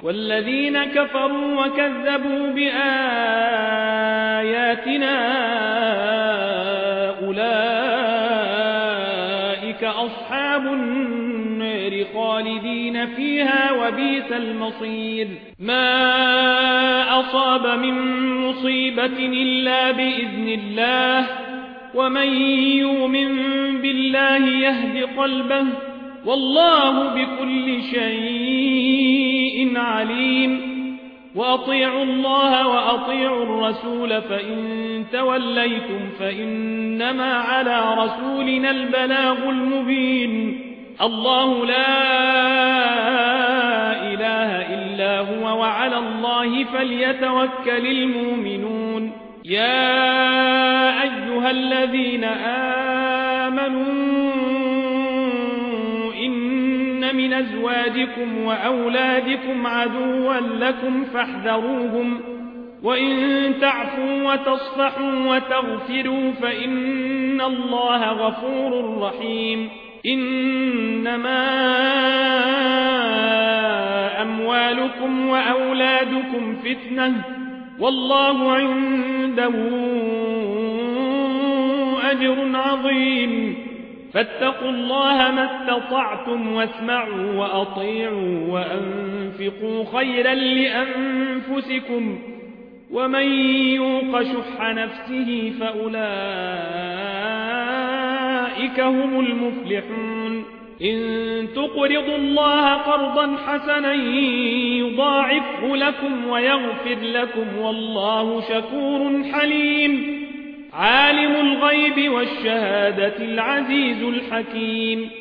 والذين كفروا وكذبوا بآياتنا أولئك أصحاب النار خالدين فيها وبئس المصير ما أصاب من مصيبة إلا بإذن الله ومن يؤمن بالله يهد قلبه والله بكل شيء عليم وأطيعوا الله وأطيعوا الرسول فإن توليتم فإنما على رسولنا البلاغ المبين الله لا إله إلا هو وعلى الله فليتوكل المؤمنون يا أيها الذين آمنوا إن من أزواجكم وأولادكم عدوا لكم فاحذروهم وإن تعفوا وتصفحوا وتغفروا فإن الله غفور رحيم إنما أموالكم وأولادكم فتنة والله عنده أجر عظيم فاتقوا الله ما استطعتم واسمعوا وأطيعوا وأنفقوا خيرا لأنفسكم ومن يوق شح نفسه فأولئك هم المفلحون إن تقرضوا الله قرضا حسنا يضاعفه لكم ويغفر لكم والله شكور حليم عالم الغيب والشهادة العزيز الحكيم